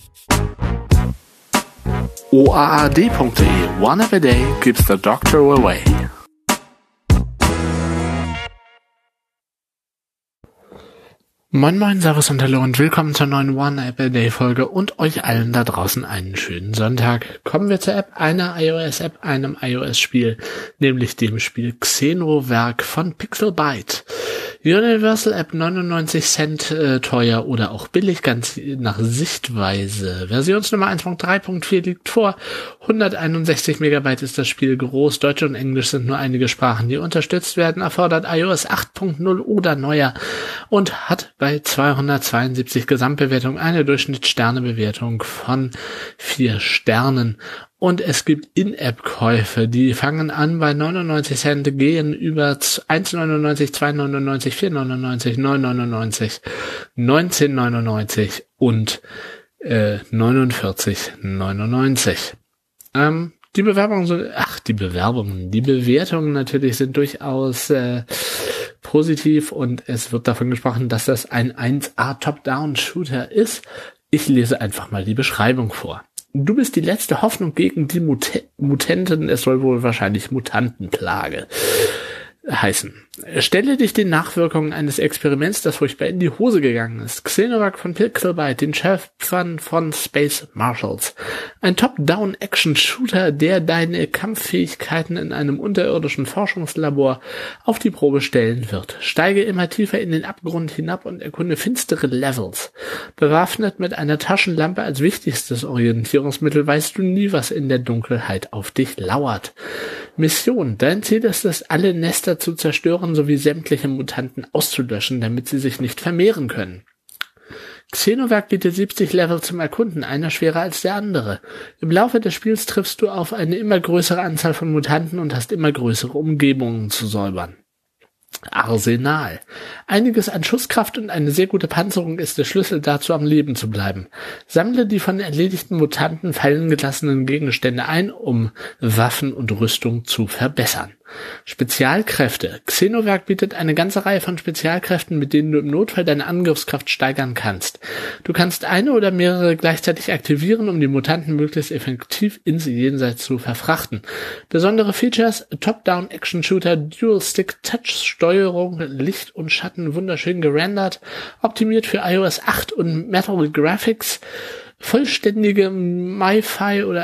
OAAD.de One App a Day keeps the doctor away. Moin Moin, Servus und Hallo und willkommen zur neuen One App a Day Folge und euch allen da draußen einen schönen Sonntag. Kommen wir zur App, einer iOS-App, einem iOS-Spiel, nämlich dem Spiel Xenoverk von Pixelbyte. Universal App 99 Cent teuer oder auch billig, ganz nach Sichtweise. Versionsnummer 1.3.4 liegt vor. 161 Megabyte ist das Spiel groß. Deutsch und Englisch sind nur einige Sprachen, die unterstützt werden. Erfordert iOS 8.0 oder neuer und hat bei 272 Gesamtbewertungen eine Durchschnittssternebewertung von 4 Sternen. Und es gibt In-App-Käufe, die fangen an bei 99 Cent, gehen über 1,99, 2,99, 4,99, 9,99, 19,99 und 49,99. Die Bewertungen natürlich sind durchaus positiv und es wird davon gesprochen, dass das ein 1A Top-Down-Shooter ist. Ich lese einfach mal die Beschreibung vor. Du bist die letzte Hoffnung gegen die Mutenten, es soll wohl wahrscheinlich Mutantenplage heißen. Stelle dich den Nachwirkungen eines Experiments, das furchtbar in die Hose gegangen ist. Xenoverk von Pixelbyte, den Schöpfern von Space Marshals. Ein Top-Down-Action-Shooter, der deine Kampffähigkeiten in einem unterirdischen Forschungslabor auf die Probe stellen wird. Steige immer tiefer in den Abgrund hinab und erkunde finstere Levels. Bewaffnet mit einer Taschenlampe als wichtigstes Orientierungsmittel weißt du nie, was in der Dunkelheit auf dich lauert. Mission. Dein Ziel ist es, alle Nester zu zerstören sowie sämtliche Mutanten auszulöschen, damit sie sich nicht vermehren können. Xenoverk bietet 70 Level zum Erkunden, einer schwerer als der andere. Im Laufe des Spiels triffst du auf eine immer größere Anzahl von Mutanten und hast immer größere Umgebungen zu säubern. Arsenal. Einiges an Schusskraft und eine sehr gute Panzerung ist der Schlüssel dazu, am Leben zu bleiben. Sammle die von erledigten Mutanten fallen gelassenen Gegenstände ein, um Waffen und Rüstung zu verbessern. Spezialkräfte. Xenoverk bietet eine ganze Reihe von Spezialkräften, mit denen du im Notfall deine Angriffskraft steigern kannst. Du kannst eine oder mehrere gleichzeitig aktivieren, um die Mutanten möglichst effektiv ins Jenseits zu verfrachten. Besondere Features: Top-Down-Action-Shooter, Dual-Stick-Touch-Steuerung, Licht und Schatten wunderschön gerendert, optimiert für iOS 8 und Metal Graphics, vollständige MiFi oder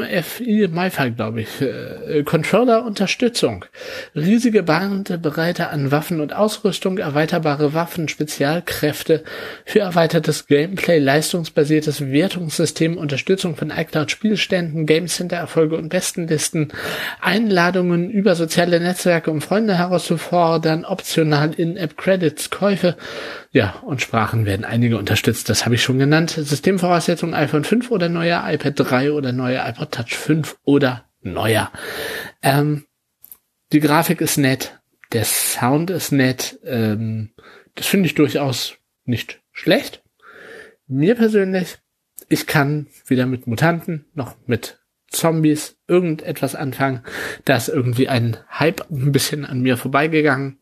MFI, glaube ich, Controller-Unterstützung, riesige Bandbreite an Waffen und Ausrüstung, erweiterbare Waffen, Spezialkräfte für erweitertes Gameplay, leistungsbasiertes Wertungssystem, Unterstützung von iCloud-Spielständen, Game Center-Erfolge und Bestenlisten, Einladungen über soziale Netzwerke, um Freunde herauszufordern, optional In-App-Credits, Käufe, ja, und Sprachen werden einige unterstützt, das habe ich schon genannt. Systemvoraussetzungen iPhone 5 oder neuer, iPad 3 oder neuer, iPod Touch 5 oder neuer. Die Grafik ist nett, der Sound ist nett, das finde ich durchaus nicht schlecht. Mir persönlich, ich kann weder mit Mutanten noch mit Zombies irgendetwas anfangen. Da ist irgendwie ein Hype ein bisschen an mir vorbeigegangen.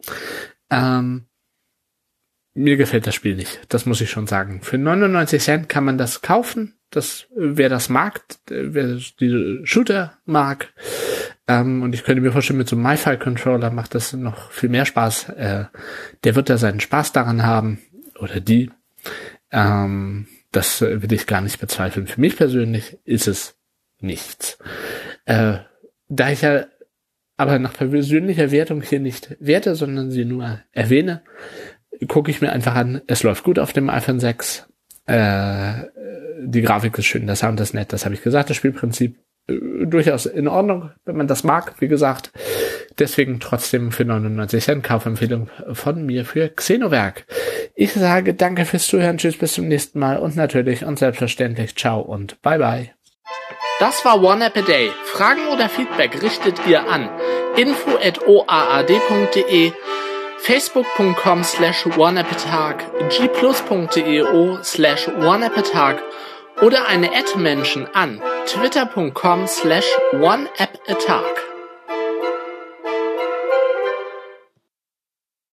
Mir gefällt das Spiel nicht, das muss ich schon sagen. Für 99 Cent kann man das kaufen, wer das mag, wer diese Shooter mag. Und ich könnte mir vorstellen, mit so einem MiFi-Controller macht das noch viel mehr Spaß. Der wird da seinen Spaß daran haben, oder die. Das will ich gar nicht bezweifeln. Für mich persönlich ist es nichts. Da ich ja aber nach persönlicher Wertung hier nicht werte, sondern sie nur erwähne, gucke ich mir einfach an, es läuft gut auf dem iPhone 6, die Grafik ist schön, der Sound ist nett, das habe ich gesagt, das Spielprinzip durchaus in Ordnung, wenn man das mag, wie gesagt. Deswegen trotzdem für 99 Cent Kaufempfehlung von mir für Xenoverk. Ich sage danke fürs Zuhören, tschüss, bis zum nächsten Mal und natürlich und selbstverständlich ciao und bye bye. Das war One App a Day. Fragen oder Feedback richtet ihr an info@oaad.de, facebook.com/oneappatag, gplus.deo/oneappatag oder eine @Menschen an twitter.com/oneappatag.